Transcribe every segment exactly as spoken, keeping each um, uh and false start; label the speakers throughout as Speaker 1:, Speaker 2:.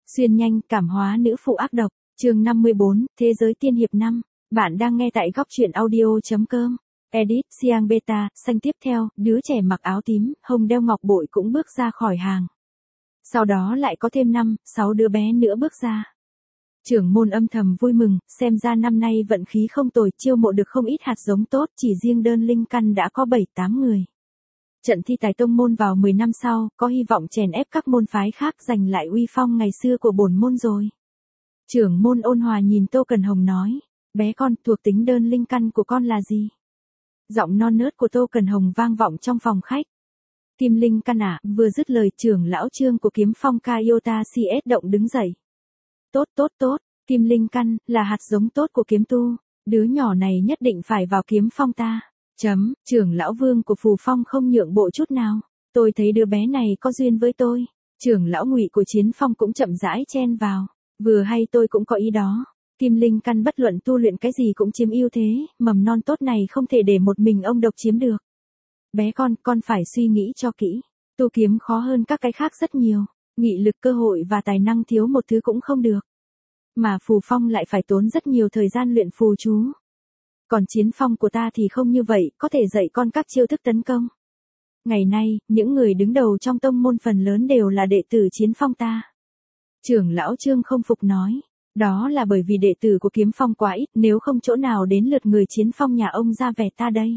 Speaker 1: Xuyên nhanh, cảm hóa nữ phụ ác độc, chương năm mươi bốn, Thế giới tiên hiệp năm. Bạn đang nghe tại góc truyện audio.com. Edit, Siang Beta, xanh tiếp theo, đứa trẻ mặc áo tím, hông đeo ngọc bội cũng bước ra khỏi hàng. Sau đó lại có thêm năm, sáu đứa bé nữa bước ra. Trưởng môn âm thầm vui mừng, xem ra năm nay vận khí không tồi, chiêu mộ được không ít hạt giống tốt, chỉ riêng đơn linh căn đã có bảy tám người. Trận thi tài tông môn vào mười năm sau, có hy vọng chèn ép các môn phái khác giành lại uy phong ngày xưa của bổn môn rồi. Trưởng môn ôn hòa nhìn Tô Cần Hồng nói, bé con, thuộc tính đơn linh căn của con là gì? Giọng non nớt của Tô Cần Hồng vang vọng trong phòng khách. Kim linh căn à, vừa dứt lời trưởng lão Trương của kiếm phong Kaiota xê ét động đứng dậy. Tốt tốt tốt, kim linh căn, là hạt giống tốt của kiếm tu, đứa nhỏ này nhất định phải vào kiếm phong ta. Chấm, trưởng lão Vương của Phù Phong không nhượng bộ chút nào. Tôi thấy đứa bé này có duyên với tôi. Trưởng lão Ngụy của Chiến Phong cũng chậm rãi chen vào. Vừa hay tôi cũng có ý đó. Kim linh căn bất luận tu luyện cái gì cũng chiếm ưu thế, mầm non tốt này không thể để một mình ông độc chiếm được. Bé con, con phải suy nghĩ cho kỹ. Tu kiếm khó hơn các cái khác rất nhiều. Nghị lực, cơ hội và tài năng thiếu một thứ cũng không được. Mà Phù Phong lại phải tốn rất nhiều thời gian luyện phù chú. Còn Chiến Phong của ta thì không như vậy, có thể dạy con các chiêu thức tấn công. Ngày nay, những người đứng đầu trong tông môn phần lớn đều là đệ tử Chiến Phong ta. Trưởng lão Trương không phục nói, đó là bởi vì đệ tử của kiếm phong quá ít, nếu không chỗ nào đến lượt người Chiến Phong nhà ông ra vẻ ta đây.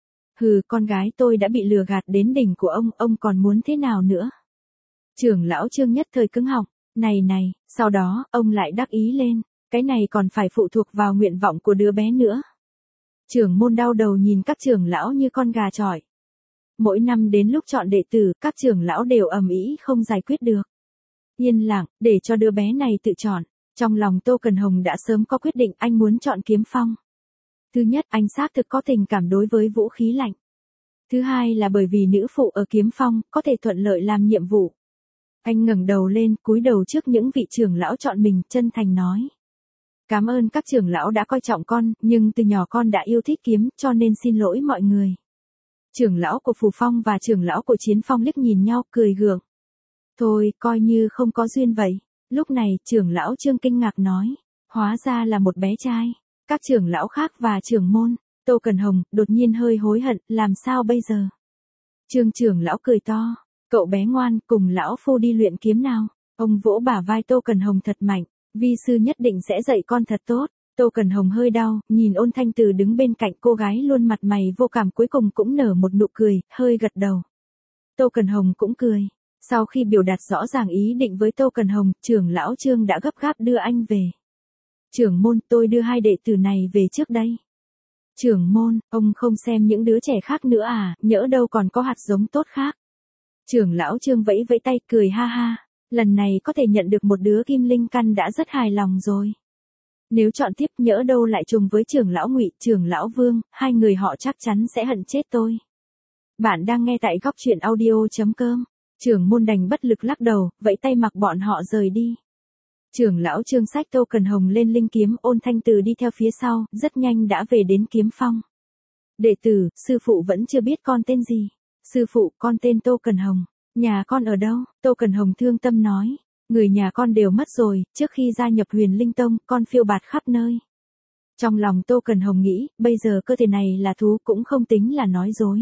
Speaker 1: Hừ, con gái tôi đã bị lừa gạt đến đỉnh của ông, ông còn muốn thế nào nữa? Trưởng lão Trương nhất thời cứng họng, này này, sau đó, ông lại đắc ý lên, cái này còn phải phụ thuộc vào nguyện vọng của đứa bé nữa. Trưởng môn đau đầu nhìn các trưởng lão như con gà chọi. Mỗi năm đến lúc chọn đệ tử, các trưởng lão đều ầm ĩ không giải quyết được. Yên lặng, để cho đứa bé này tự chọn. Trong lòng Tô Cần Hồng đã sớm có quyết định, anh muốn chọn kiếm phong. Thứ nhất, anh xác thực có tình cảm đối với vũ khí lạnh. Thứ hai là bởi vì nữ phụ ở kiếm phong, có thể thuận lợi làm nhiệm vụ. Anh ngẩng đầu lên, cúi đầu trước những vị trưởng lão chọn mình, chân thành nói. Cảm ơn các trưởng lão đã coi trọng con, nhưng từ nhỏ con đã yêu thích kiếm, cho nên xin lỗi mọi người. Trưởng lão của Phù Phong và trưởng lão của Chiến Phong liếc nhìn nhau, cười gượng. Thôi, coi như không có duyên vậy. Lúc này, trưởng lão Trương kinh ngạc nói, hóa ra là một bé trai. Các trưởng lão khác và trưởng môn, Tô Cần Hồng, đột nhiên hơi hối hận, làm sao bây giờ? Trương trưởng lão cười to, cậu bé ngoan, cùng lão phu đi luyện kiếm nào. Ông vỗ bả vai Tô Cần Hồng thật mạnh. Vi sư nhất định sẽ dạy con thật tốt. Tô Cần Hồng hơi đau, nhìn Ôn Thanh Từ đứng bên cạnh cô gái luôn mặt mày vô cảm cuối cùng cũng nở một nụ cười, hơi gật đầu. Tô Cần Hồng cũng cười. Sau khi biểu đạt rõ ràng ý định với Tô Cần Hồng, trưởng lão Trương đã gấp gáp đưa anh về. Trưởng môn, tôi đưa hai đệ tử này về trước đây. Trưởng môn, ông không xem những đứa trẻ khác nữa à, nhỡ đâu còn có hạt giống tốt khác. Trưởng lão Trương vẫy vẫy tay, cười ha ha. Lần này có thể nhận được một đứa kim linh căn đã rất hài lòng rồi. Nếu chọn tiếp nhỡ đâu lại trùng với trưởng lão Ngụy, trưởng lão Vương, hai người họ chắc chắn sẽ hận chết tôi. Bạn đang nghe tại góc truyện audio.com. Trưởng môn đành bất lực lắc đầu, vẫy tay mặc bọn họ rời đi. Trưởng lão Trương xách Tô Cần Hồng lên linh kiếm, Ôn Thanh Từ đi theo phía sau, rất nhanh đã về đến kiếm phong. Đệ tử, sư phụ vẫn chưa biết con tên gì. Sư phụ, con tên Tô Cần Hồng. Nhà con ở đâu? Tô Cần Hồng thương tâm nói. Người nhà con đều mất rồi, trước khi gia nhập Huyền Linh Tông, con phiêu bạt khắp nơi. Trong lòng Tô Cần Hồng nghĩ, bây giờ cơ thể này là thú cũng không tính là nói dối.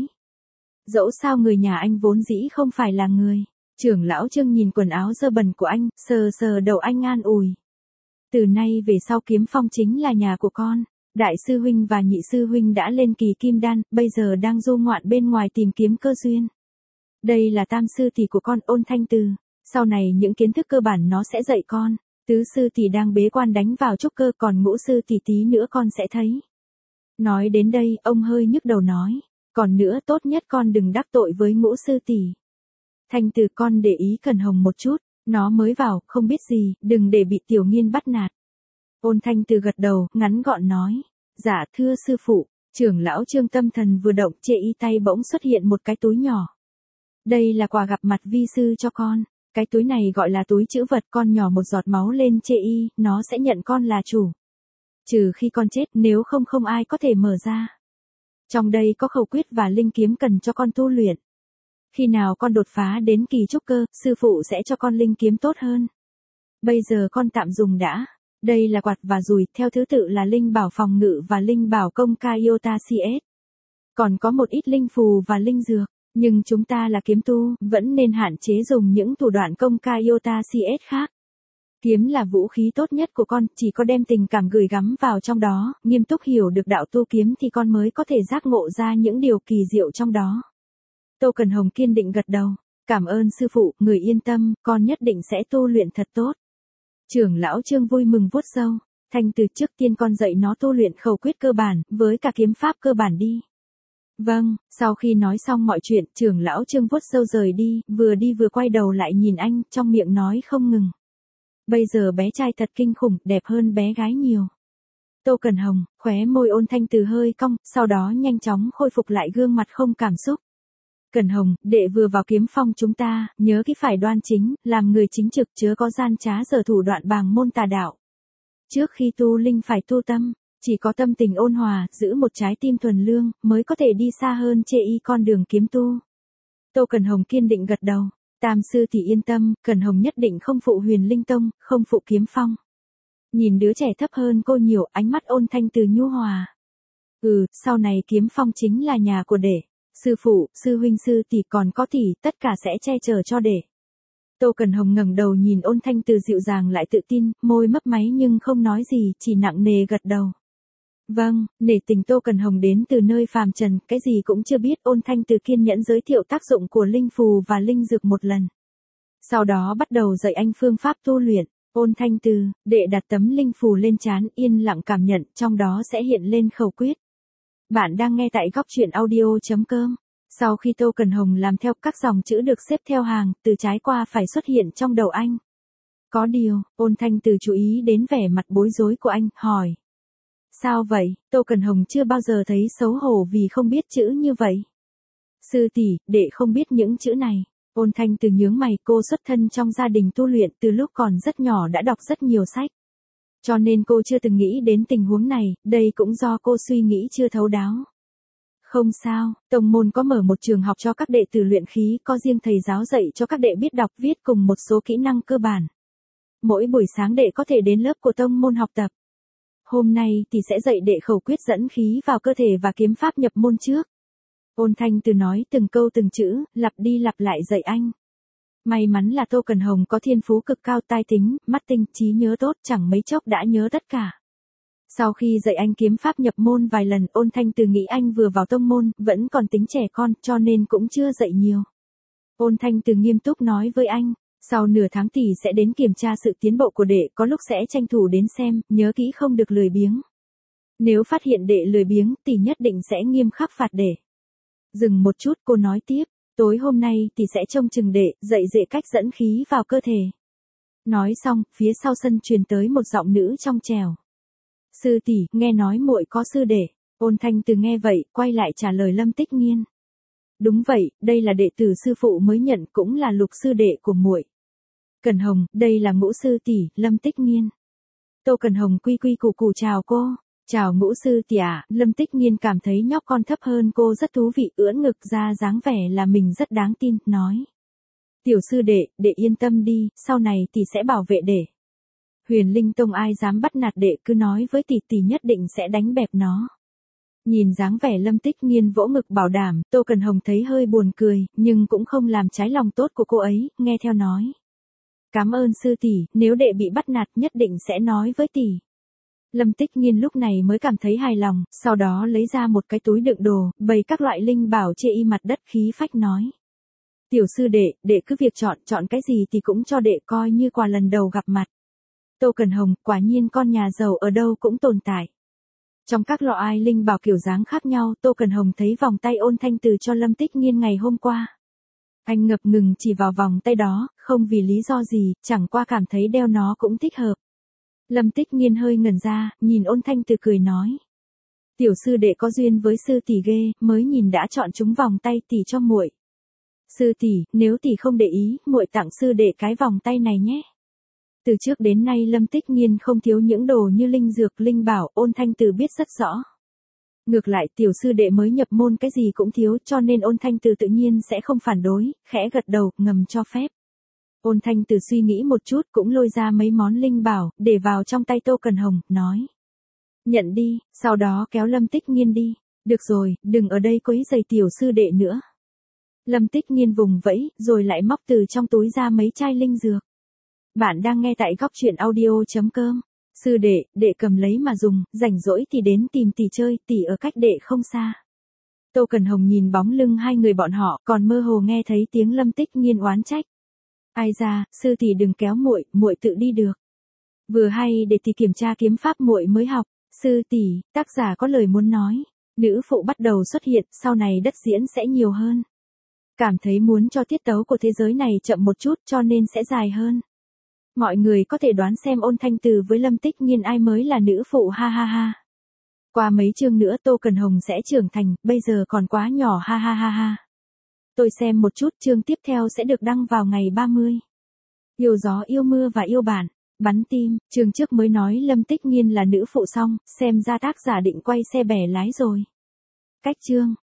Speaker 1: Dẫu sao người nhà anh vốn dĩ không phải là người. Trưởng lão Trương nhìn quần áo dơ bẩn của anh, sờ sờ đầu anh an ủi. Từ nay về sau kiếm phong chính là nhà của con. Đại sư huynh và nhị sư huynh đã lên kỳ kim đan, bây giờ đang du ngoạn bên ngoài tìm kiếm cơ duyên. Đây là tam sư tỷ của con, Ôn Thanh Từ. Sau này những kiến thức cơ bản nó sẽ dạy con. Tứ sư tỷ đang bế quan đánh vào trúc cơ, còn ngũ sư tỷ tí nữa con sẽ thấy. Nói đến đây, ông hơi nhức đầu nói. Còn nữa, tốt nhất con đừng đắc tội với ngũ sư tỷ. Thanh Từ, con để ý Cần Hồng một chút. Nó mới vào, không biết gì, đừng để bị Tiểu Nghiên bắt nạt. Ôn Thanh Từ gật đầu, ngắn gọn nói. Dạ thưa sư phụ. Trưởng lão Trương tâm thần vừa động, chê y tay bỗng xuất hiện một cái túi nhỏ. Đây là quà gặp mặt vi sư cho con. Cái túi này gọi là túi trữ vật, con nhỏ một giọt máu lên chê y, nó sẽ nhận con là chủ. Trừ khi con chết, nếu không không ai có thể mở ra. Trong đây có khẩu quyết và linh kiếm cần cho con tu luyện. Khi nào con đột phá đến kỳ trúc cơ, sư phụ sẽ cho con linh kiếm tốt hơn. Bây giờ con tạm dùng đã. Đây là quạt và dùi, theo thứ tự là linh bảo phòng ngự và linh bảo công ca iota xê ét. Còn có một ít linh phù và linh dược, nhưng chúng ta là kiếm tu, vẫn nên hạn chế dùng những thủ đoạn công ca iota xê ét khác. Kiếm là vũ khí tốt nhất của con, chỉ có đem tình cảm gửi gắm vào trong đó, nghiêm túc hiểu được đạo tu kiếm thì con mới có thể giác ngộ ra những điều kỳ diệu trong đó. Tô Cần Hồng kiên định gật đầu. Cảm ơn sư phụ, người yên tâm, con nhất định sẽ tu luyện thật tốt. Trưởng lão Trương vui mừng vuốt râu. Thanh Từ, trước tiên con dạy nó tu luyện khẩu quyết cơ bản, với cả kiếm pháp cơ bản đi. Vâng, sau khi nói xong mọi chuyện, trưởng lão Trương vuốt râu rời đi, vừa đi vừa quay đầu lại nhìn anh, trong miệng nói không ngừng. Bây giờ bé trai thật kinh khủng, đẹp hơn bé gái nhiều. Tô Cần Hồng, khóe môi Ôn Thanh Từ hơi cong, sau đó nhanh chóng khôi phục lại gương mặt không cảm xúc. Cần Hồng, đệ vừa vào kiếm phong chúng ta, nhớ kỹ phải đoan chính, làm người chính trực chớ có gian trá giở thủ đoạn bàng môn tà đạo. Trước khi tu linh phải tu tâm, chỉ có tâm tình ôn hòa, giữ một trái tim thuần lương, mới có thể đi xa hơn chê y con đường kiếm tu. Tô Cần Hồng kiên định gật đầu. Tam sư thì yên tâm, Cần Hồng nhất định không phụ Huyền Linh Tông, không phụ kiếm phong. Nhìn đứa trẻ thấp hơn cô nhiều, ánh mắt Ôn Thanh Từ nhu hòa. Ừ, sau này kiếm phong chính là nhà của đệ. Sư phụ, sư huynh sư tỷ còn có tỷ, tất cả sẽ che chở cho đệ. Tô Cần Hồng ngẩng đầu nhìn Ôn Thanh Từ dịu dàng lại tự tin, môi mấp máy nhưng không nói gì, chỉ nặng nề gật đầu. Vâng, nể tình Tô Cần Hồng đến từ nơi phàm trần, cái gì cũng chưa biết. Ôn Thanh Từ kiên nhẫn giới thiệu tác dụng của linh phù và linh dược một lần. Sau đó bắt đầu dạy anh phương pháp tu luyện. Ôn Thanh Từ, đệ đặt tấm linh phù lên trán, yên lặng cảm nhận, trong đó sẽ hiện lên khẩu quyết. Bạn đang nghe tại góc truyện audio chấm com. Sau khi Tô Cần Hồng làm theo, các dòng chữ được xếp theo hàng, từ trái qua phải xuất hiện trong đầu anh. Có điều, Ôn Thanh Từ chú ý đến vẻ mặt bối rối của anh, hỏi. Sao vậy? Tô Cần Hồng chưa bao giờ thấy xấu hổ vì không biết chữ như vậy. Sư tỷ, đệ không biết những chữ này. Ôn Thanh Từ nhướng mày, cô xuất thân trong gia đình tu luyện, từ lúc còn rất nhỏ đã đọc rất nhiều sách. Cho nên cô chưa từng nghĩ đến tình huống này, đây cũng do cô suy nghĩ chưa thấu đáo. Không sao, tông môn có mở một trường học cho các đệ tử luyện khí, có riêng thầy giáo dạy cho các đệ biết đọc viết cùng một số kỹ năng cơ bản. Mỗi buổi sáng đệ có thể đến lớp của tông môn học tập. Hôm nay thì sẽ dạy đệ khẩu quyết dẫn khí vào cơ thể và kiếm pháp nhập môn trước. Ôn Thanh Từ nói từng câu từng chữ, lặp đi lặp lại dạy anh. May mắn là Tô Cần Hồng có thiên phú cực cao, tai tính, mắt tinh, trí nhớ tốt, chẳng mấy chốc đã nhớ tất cả. Sau khi dạy anh kiếm pháp nhập môn vài lần, Ôn Thanh Từ nghĩ anh vừa vào tông môn, vẫn còn tính trẻ con, cho nên cũng chưa dạy nhiều. Ôn Thanh Từ nghiêm túc nói với anh, sau nửa tháng tỷ sẽ đến kiểm tra sự tiến bộ của đệ, có lúc sẽ tranh thủ đến xem, nhớ kỹ không được lười biếng. Nếu phát hiện đệ lười biếng, tỷ nhất định sẽ nghiêm khắc phạt đệ. Dừng một chút, cô nói tiếp, tối hôm nay tỷ sẽ trông chừng đệ, dạy dđệ cách dẫn khí vào cơ thể. Nói xong, phía sau sân truyền tới một giọng nữ trong trẻo. Sư tỷ, nghe nói muội có sư đệ. Ôn Thanh Từ nghe vậy, quay lại trả lời Lâm Tích Nghiên. Đúng vậy, đây là đệ tử sư phụ mới nhận, cũng là lục sư đệ của muội. Cần Hồng, đây là ngũ sư tỷ, Lâm Tích Nghiên. Tô Cần Hồng quy quy củ củ chào cô. Chào ngũ sư tỷ ạ. Lâm Tích Nghiên cảm thấy nhóc con thấp hơn cô rất thú vị, ưỡn ngực ra dáng vẻ là mình rất đáng tin, nói. Tiểu sư đệ, đệ yên tâm đi, sau này tỷ sẽ bảo vệ đệ. Huyền Linh Tông ai dám bắt nạt đệ, cứ nói với tỷ, tỷ nhất định sẽ đánh bẹp nó. Nhìn dáng vẻ Lâm Tích Nghiên vỗ ngực bảo đảm, Tô Cần Hồng thấy hơi buồn cười, nhưng cũng không làm trái lòng tốt của cô ấy, nghe theo nói. Cảm ơn sư tỷ, nếu đệ bị bắt nạt nhất định sẽ nói với tỷ. Lâm Tích Nghiên lúc này mới cảm thấy hài lòng, sau đó lấy ra một cái túi đựng đồ, bày các loại linh bảo chê y mặt đất, khí phách nói. Tiểu sư đệ, đệ cứ việc chọn, chọn cái gì thì cũng cho đệ, coi như quà lần đầu gặp mặt. Tô Cần Hồng, quả nhiên con nhà giàu ở đâu cũng tồn tại. Trong các lọ ai linh bảo kiểu dáng khác nhau, Tô Cần Hồng thấy vòng tay Ôn Thanh Từ cho Lâm Tích Nghiên ngày hôm qua. Anh ngập ngừng chỉ vào vòng tay đó, không vì lý do gì, chẳng qua cảm thấy đeo nó cũng thích hợp. Lâm Tích Nghiên hơi ngẩn ra, nhìn Ôn Thanh Từ cười nói. Tiểu sư đệ có duyên với sư tỷ ghê, mới nhìn đã chọn chúng vòng tay tỷ cho muội. Sư tỷ, nếu tỷ không để ý, muội tặng sư đệ cái vòng tay này nhé. Từ trước đến nay Lâm Tích Nghiên không thiếu những đồ như linh dược, linh bảo, Ôn Thanh Từ biết rất rõ. Ngược lại tiểu sư đệ mới nhập môn cái gì cũng thiếu, cho nên Ôn Thanh Từ tự nhiên sẽ không phản đối, khẽ gật đầu, ngầm cho phép. Ôn Thanh Từ suy nghĩ một chút cũng lôi ra mấy món linh bảo, để vào trong tay Tô Cần Hồng, nói. Nhận đi, sau đó kéo Lâm Tích Nghiên đi. Được rồi, đừng ở đây quấy rầy tiểu sư đệ nữa. Lâm Tích Nghiên vùng vẫy, rồi lại móc từ trong túi ra mấy chai linh dược. Bạn đang nghe tại góc truyện audio.com. Sư đệ, đệ cầm lấy mà dùng, rảnh rỗi thì đến tìm tỷ chơi, tỷ ở cách đệ không xa. Tô Cần Hồng nhìn bóng lưng hai người bọn họ, còn mơ hồ nghe thấy tiếng Lâm Tích Nghiên oán trách. Ai ra, sư tỷ đừng kéo muội, muội tự đi được. Vừa hay để tỷ kiểm tra kiếm pháp muội mới học. Sư tỷ, tác giả có lời muốn nói. Nữ phụ bắt đầu xuất hiện, sau này đất diễn sẽ nhiều hơn. Cảm thấy muốn cho tiết tấu của thế giới này chậm một chút cho nên sẽ dài hơn. Mọi người có thể đoán xem Ôn Thanh Từ với Lâm Tích Nghiên ai mới là nữ phụ, ha ha ha. Qua mấy chương nữa Tô Cần Hồng sẽ trưởng thành, bây giờ còn quá nhỏ, ha ha ha ha. Tôi xem một chút, chương tiếp theo sẽ được đăng vào ngày ba mươi. Yêu gió yêu mưa và yêu bạn. Bắn tim, chương trước mới nói Lâm Tích Nghiên là nữ phụ xong, xem ra tác giả định quay xe bẻ lái rồi. Cách chương.